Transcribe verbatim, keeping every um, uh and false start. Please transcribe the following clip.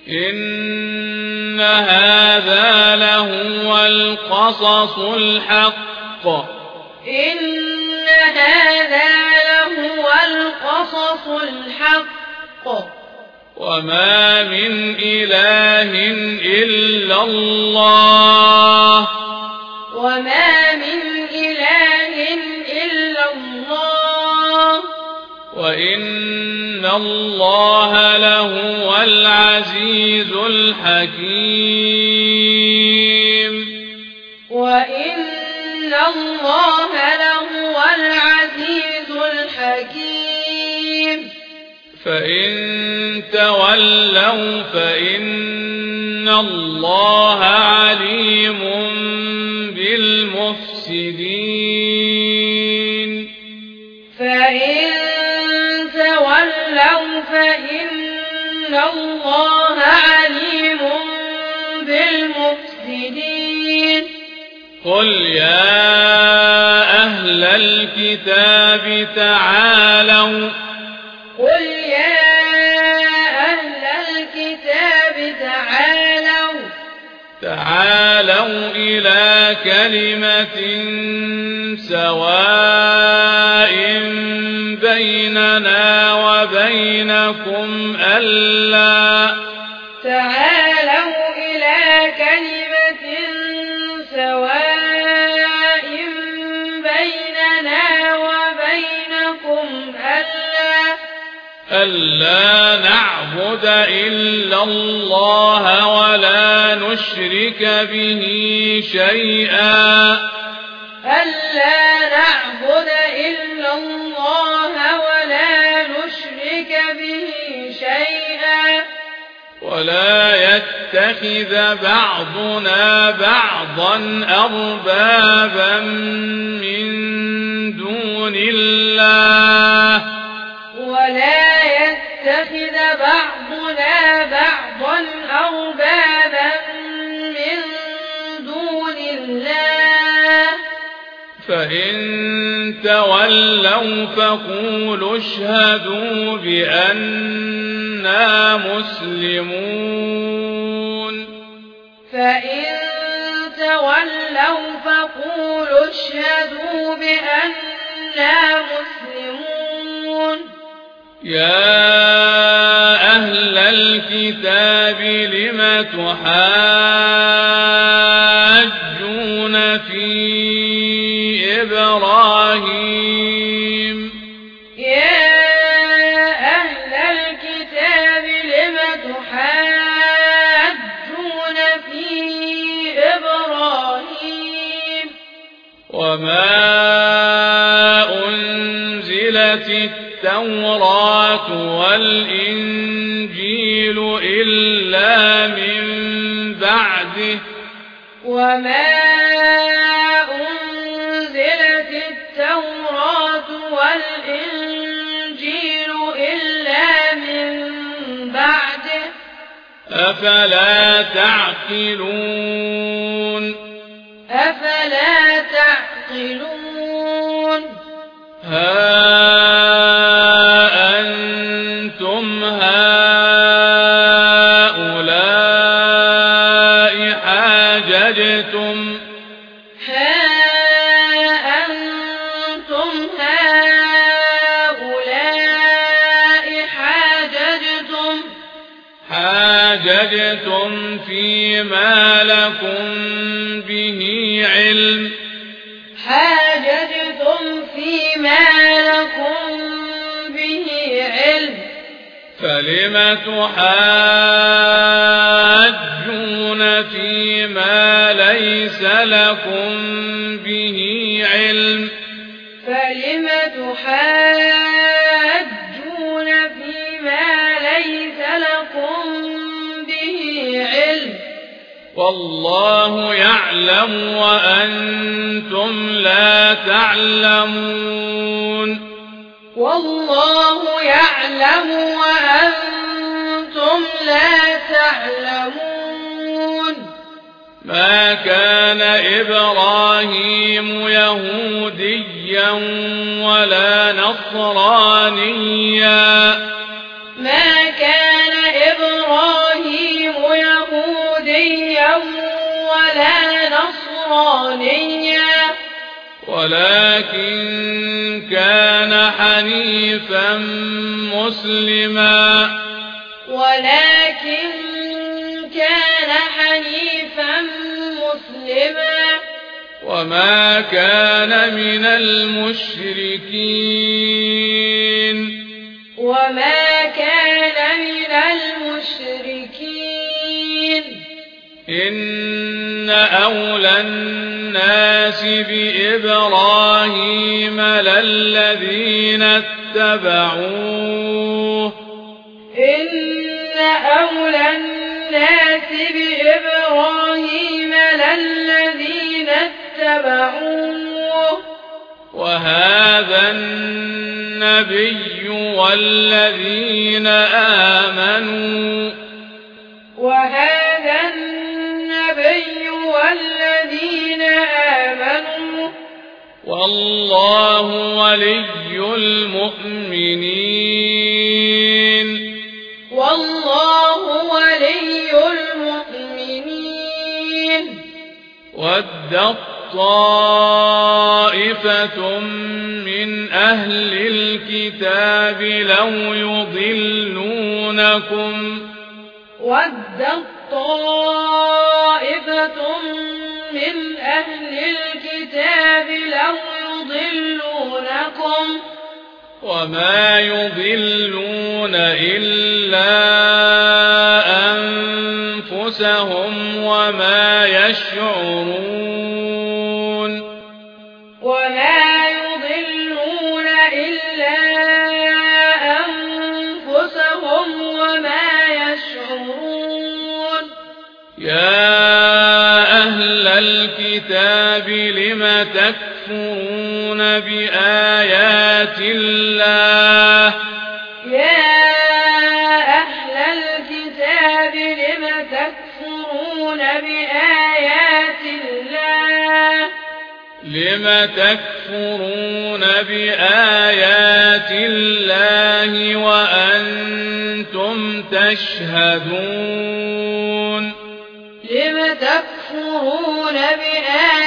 إن هذا لهو القصص الحق إن هذا لهو القصص الحق وما من إله إلا الله وما من إله إلا الله وإن الله لهو العزيز الحكيم وإن الله لهو العزيز الحكيم فإن تولوا فإن الله عليم بالمفسدين فإن تولوا فإن الله عليم بالمفسدين قل يا أهل الكتاب تعالوا قل يا أهل الكتاب تعالوا تعالوا إلى كلمة سواء بيننا وبينكم ألا تعالوا إلى كلمة سواء بيننا وبينكم ألا ألا نعبد إلا الله ولا نشرك به شيئا ألا نعبد إلا الله ولا نشرك به شيئا ولا يتخذ بعضنا بعضا أربابا من دون الله ولا يتخذ بعضنا بعضا أربابا من دون الله فإن تولوا فقولوا اشهدوا بأننا مسلمون فإن تولوا فقولوا اشهدوا بأننا مسلمون يا أهل الكتاب لم تحاجون في إبراهيم يا أهل الكتاب لم تحاجون في إبراهيم وما أنزلت التوراة والإنجيل إلا من بعده وما أنزلت التوراة والإنجيل إلا من بعده أفلا تعقلون أفلا تعقلون ها أنتم هؤلاء حاججتم ها أنتم هؤلاء حاججتم حاججتم فيما لكم به علم حاججتم فيما لكم به علم فلم تحاجون فيما ليس لكم به علم فلم تحاجون فيما ليس لكم به علم والله يعلم وأنتم لا تعلمون والله يعلم وأنتم لا تعلمون ما كان إبراهيم يهوديا ولا نصرانيا ما كان إبراهيم نصرانيا ولكن كان حنيفا مسلما ولكن كان حنيفا مسلما وما كان من المشركين وما كان من المشركين إن أولى الناس بإبراهيم للذين اتبعوه إن أولى الناس بإبراهيم للذين اتبعوه وهذا النبي والذين آمنوا وهذا النبي والذين آمنوا والله ولي المؤمنين والله ولي المؤمنين ودت طائفة من أهل الكتاب لو يضلونكم ودت طائفة من أهل الكتاب لو يضلونكم وما يضلون إلا أنفسهم وما يشعرون وما يضلون إلا أنفسهم وما يشعرون يا أهل الكتاب لم تكفرون بآيات الله يا أهل الكتاب لم تكفرون بآيات الله لم تكفرون بآيات الله وأنتم تشهدون لم تكفرون بآيات